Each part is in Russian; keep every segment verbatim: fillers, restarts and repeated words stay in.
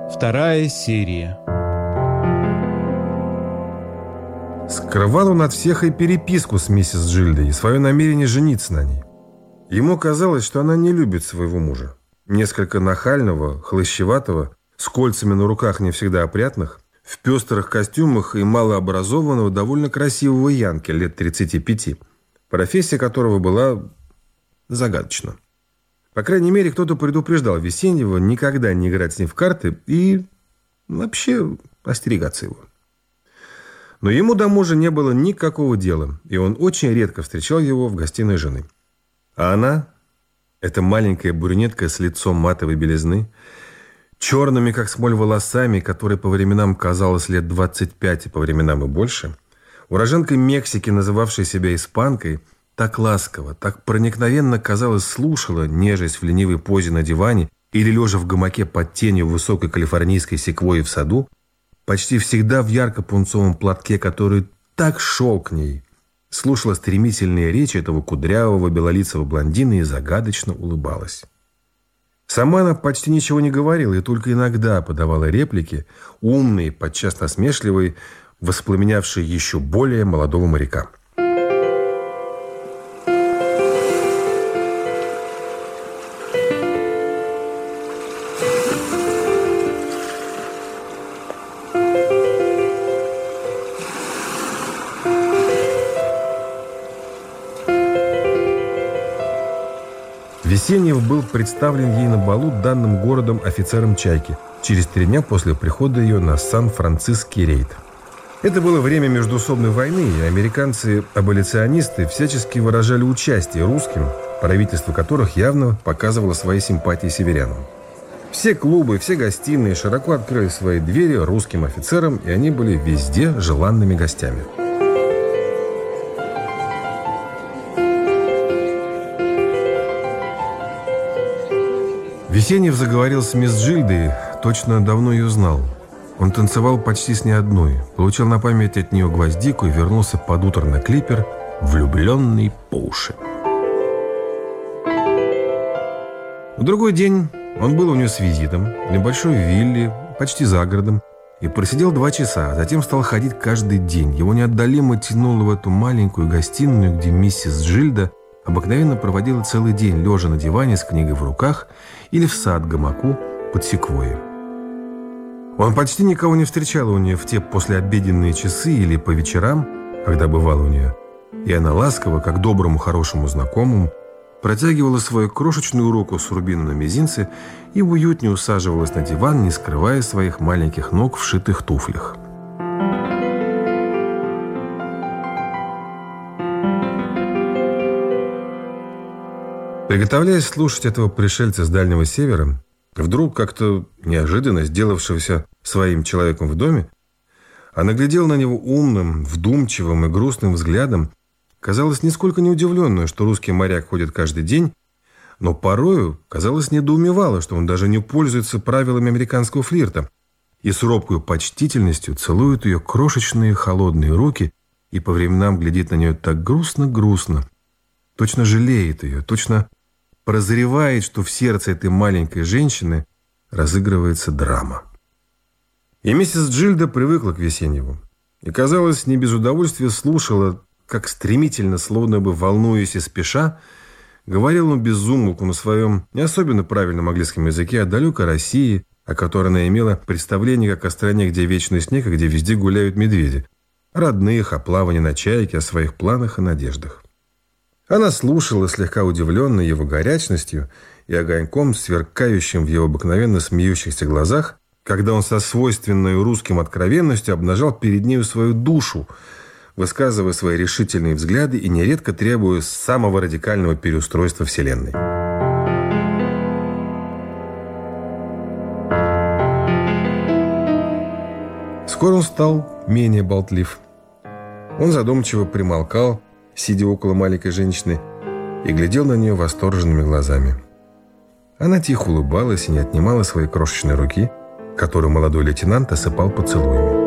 Вторая серия. Скрывал он от всех и переписку с миссис Джильдой, и свое намерение жениться на ней. Ему казалось, что она не любит своего мужа. Несколько нахального, хлыщеватого, с кольцами на руках не всегда опрятных, в пестрых костюмах и малообразованного, довольно красивого янки лет тридцати пяти, профессия которого была загадочна. По крайней мере, кто-то предупреждал Весеннего никогда не играть с ним в карты и вообще остерегаться его. Но ему до мужа не было никакого дела, и он очень редко встречал его в гостиной жены. А она, эта маленькая брюнетка с лицом матовой белизны, черными, как смоль, волосами, которой по временам казалось лет двадцать пять, и по временам и больше, уроженкой Мексики, называвшей себя испанкой, так ласково, так проникновенно, казалось, слушала, нежесть в ленивой позе на диване или лежа в гамаке под тенью высокой калифорнийской секвойи в саду, почти всегда в ярко-пунцовом платке, который так шел к ней, слушала стремительные речи этого кудрявого белолицего блондина и загадочно улыбалась. Сама она почти ничего не говорила и только иногда подавала реплики, умные, подчас насмешливые, воспламенявшие еще более молодого моряка. Весеннев был представлен ей на балу данным городом офицером «Чайки» через три дня после прихода ее на Сан-Франциский рейд. Это было время междоусобной войны, и американцы-аболиционисты всячески выражали участие русским, правительство которых явно показывало свои симпатии северянам. Все клубы, все гостиные широко открыли свои двери русским офицерам, и они были везде желанными гостями. Весеннев заговорил с мисс Джильдой, точно давно ее знал. Он танцевал почти с ней одной, получил на память от нее гвоздику и вернулся под утро на клипер, влюбленный по уши. В другой день он был у нее с визитом в небольшой вилле, почти за городом, и просидел два часа, а затем стал ходить каждый день. Его неотдалимо тянуло в эту маленькую гостиную, где миссис Джильда обыкновенно проводила целый день, лежа на диване с книгой в руках или в сад гамаку под секвойей. Он почти никого не встречал у нее в те послеобеденные часы или по вечерам, когда бывал у нее, и она ласково, как доброму хорошему знакомому, протягивала свою крошечную руку с рубином на мизинце и уютнее усаживалась на диван, не скрывая своих маленьких ног в шитых туфлях. Приготовляясь слушать этого пришельца с Дальнего Севера, вдруг как-то неожиданно сделавшегося своим человеком в доме, она глядела на него умным, вдумчивым и грустным взглядом, казалось, нисколько не удивленную, что русский моряк ходит каждый день, но порою, казалось, недоумевала, что он даже не пользуется правилами американского флирта, и с робкой почтительностью целует ее крошечные холодные руки и по временам глядит на нее так грустно-грустно, точно жалеет ее, точно прозревает, что в сердце этой маленькой женщины разыгрывается драма. И миссис Джильда привыкла к Весенневу и, казалось, не без удовольствия слушала, как стремительно, словно бы волнуясь и спеша, говорил он без умолку на своем не особенно правильном английском языке о далекой России, о которой она имела представление как о стране, где вечный снег и где везде гуляют медведи, о родных, о плавании на чайке, о своих планах и надеждах. Она слушала, слегка удивленная его горячностью и огоньком, сверкающим в его обыкновенно смеющихся глазах, когда он со свойственной русским откровенностью обнажал перед нею свою душу, высказывая свои решительные взгляды и нередко требуя самого радикального переустройства Вселенной. Скоро он стал менее болтлив. Он задумчиво примолкал, сидя около маленькой женщины, и глядел на нее восторженными глазами. Она тихо улыбалась и не отнимала своей крошечной руки, которую молодой лейтенант осыпал поцелуями.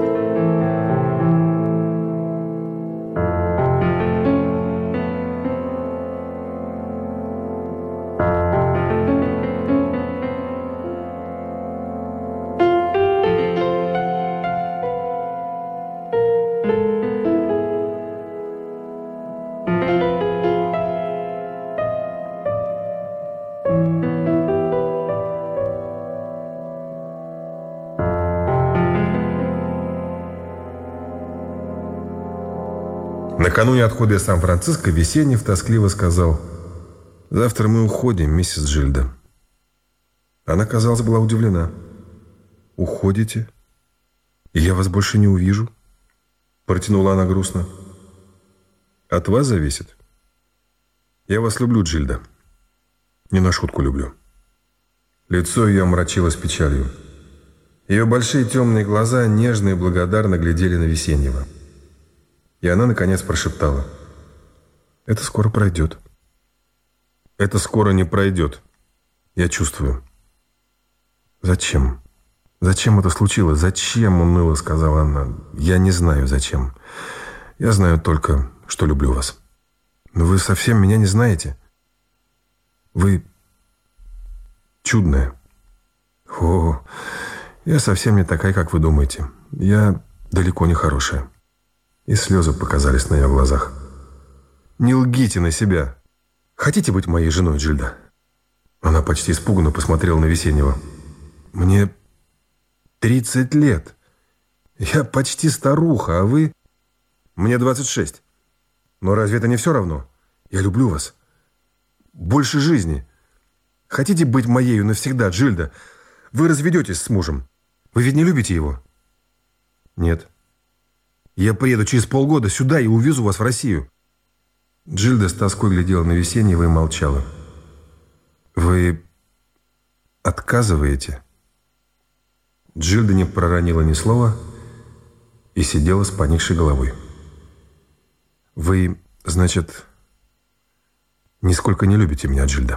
Накануне отхода из Сан-Франциско Весеньев тоскливо сказал: «Завтра мы уходим, миссис Джильда». Она, казалось, была удивлена. «Уходите? И я вас больше не увижу?» Протянула она грустно. «От вас зависит. Я вас люблю, Джильда. Не на шутку люблю». Лицо ее омрачилось печалью. Ее большие темные глаза нежно и благодарно глядели на Весеньева. И она, наконец, прошептала: «Это скоро пройдет». «Это скоро не пройдет. Я чувствую». «Зачем? Зачем это случилось? Зачем?» — уныло сказала она. «Я не знаю, зачем. Я знаю только, что люблю вас». «Но вы совсем меня не знаете. Вы чудная». «О, я совсем не такая, как вы думаете. Я далеко не хорошая». И слезы показались на ее глазах. «Не лгите на себя. Хотите быть моей женой, Джильда?» Она почти испуганно посмотрела на Весеньева. «Мне тридцать лет. Я почти старуха, а вы...» «Мне двадцать шесть. Но разве это не все равно? Я люблю вас. Больше жизни. Хотите быть моею навсегда, Джильда? Вы разведетесь с мужем. Вы ведь не любите его?» «Нет. Я приеду через полгода сюда и увезу вас в Россию». Джильда с тоской глядела на Весеньева и молчала. «Вы отказываете?» Джильда не проронила ни слова и сидела с поникшей головой. «Вы, значит, нисколько не любите меня, Джильда?»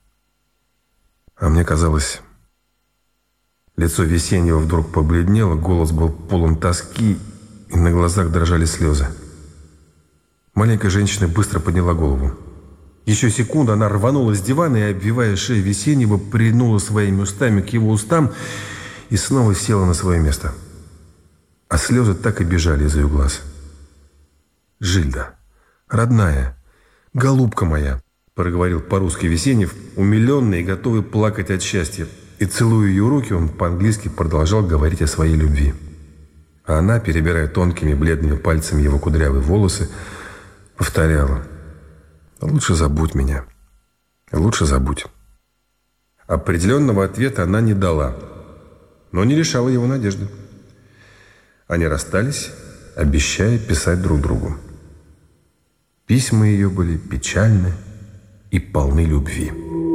А мне казалось... Лицо Весеньева вдруг побледнело, голос был полон тоски, и на глазах дрожали слезы. Маленькая женщина быстро подняла голову. Еще секунду она рванула с дивана и, обвивая шею Весеньева, прильнула своими устами к его устам и снова села на свое место. А слезы так и бежали из ее глаз. «Жильда, родная, голубка моя», — проговорил по-русски Весеньев, умиленный и готовый плакать от счастья. И, целуя ее руки, он по-английски продолжал говорить о своей любви. А она, перебирая тонкими бледными пальцами его кудрявые волосы, повторяла: «Лучше забудь меня. Лучше забудь». Определенного ответа она не дала, но не лишала его надежды. Они расстались, обещая писать друг другу. Письма ее были печальны и полны любви.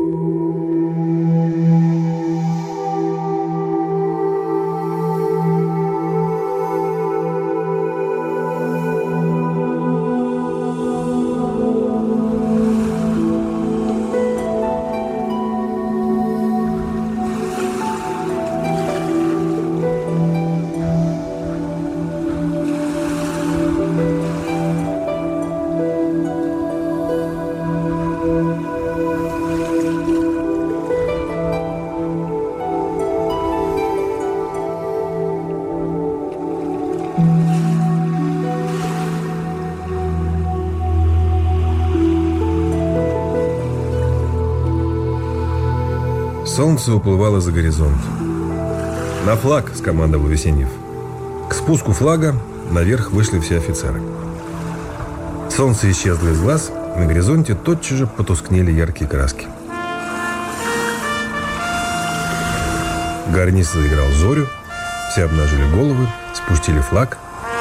Солнце уплывало за горизонт. «На флаг!» – скомандовал Весеньев. К спуску флага наверх вышли все офицеры. Солнце исчезло из глаз, на горизонте тотчас же потускнели яркие краски. Гарнист заиграл зорю, все обнажили головы, спустили флаг.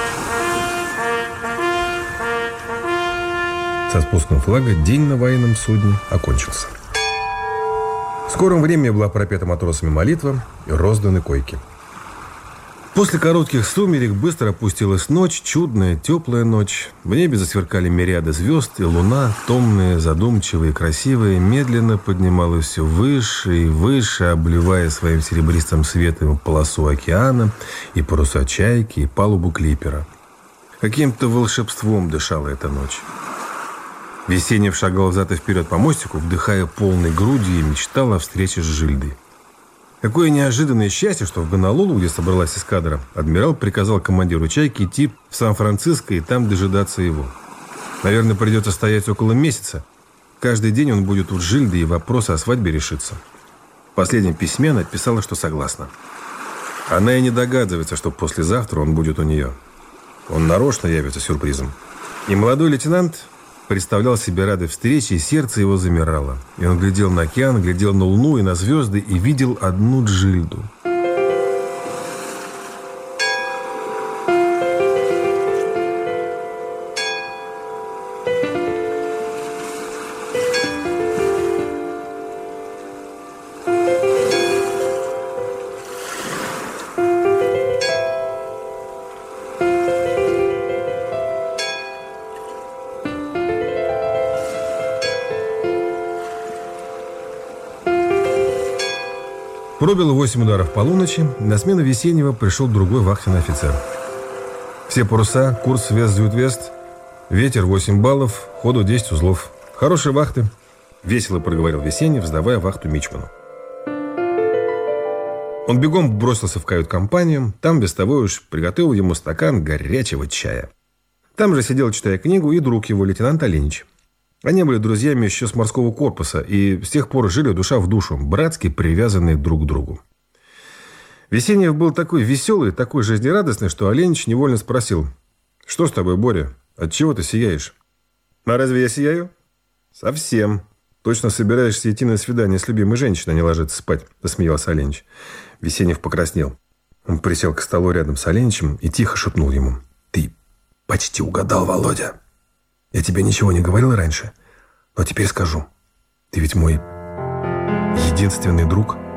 Со спуском флага день на военном судне окончился. В скором времени была пропета матросами молитва и розданы койки. После коротких сумерек быстро опустилась ночь, чудная, теплая ночь. В небе засверкали мириады звезд, и луна, томная, задумчивая и красивая, медленно поднималась все выше и выше, обливая своим серебристым светом полосу океана, и паруса чайки, и палубу клипера. Каким-то волшебством дышала эта ночь. Весеньев шагал взад и вперед по мостику, вдыхая полной грудью, и мечтал о встрече с Жильдой. Какое неожиданное счастье, что в Гонолулу, где собралась эскадра, адмирал приказал командиру «Чайки» идти в Сан-Франциско и там дожидаться его. Наверное, придется стоять около месяца. Каждый день он будет у Жильды, и вопросы о свадьбе решится. В последнем письме она писала, что согласна. Она и не догадывается, что послезавтра он будет у нее. Он нарочно явится сюрпризом. И молодой лейтенант представлял себе радость встречи, и сердце его замирало. И он глядел на океан, глядел на луну и на звезды, и видел одну Джильду. Пробило восемь ударов полуночи, на смену Весеннего пришел другой вахтенный офицер. Все паруса, курс вест-зюд-вест, ветер восемь баллов, ходу десять узлов. Хорошие вахты, весело проговорил Весенний, сдавая вахту мичману. Он бегом бросился в кают-компанию, там вестовой уж приготовил ему стакан горячего чая. Там же сидел, читая книгу, и друг его, лейтенант Оленич. Они были друзьями еще с морского корпуса и с тех пор жили душа в душу, братски привязанные друг к другу. Весеннев был такой веселый, такой жизнерадостный, что Оленич невольно спросил: «Что с тобой, Боря? Отчего ты сияешь?» «А разве я сияю?» «Совсем. Точно собираешься идти на свидание с любимой женщиной, а не ложиться спать», – засмеялся Оленич. Весеннев покраснел. Он присел к столу рядом с Оленичем и тихо шепнул ему: «Ты почти угадал, Володя. Я тебе ничего не говорил раньше, но теперь скажу. Ты ведь мой единственный друг».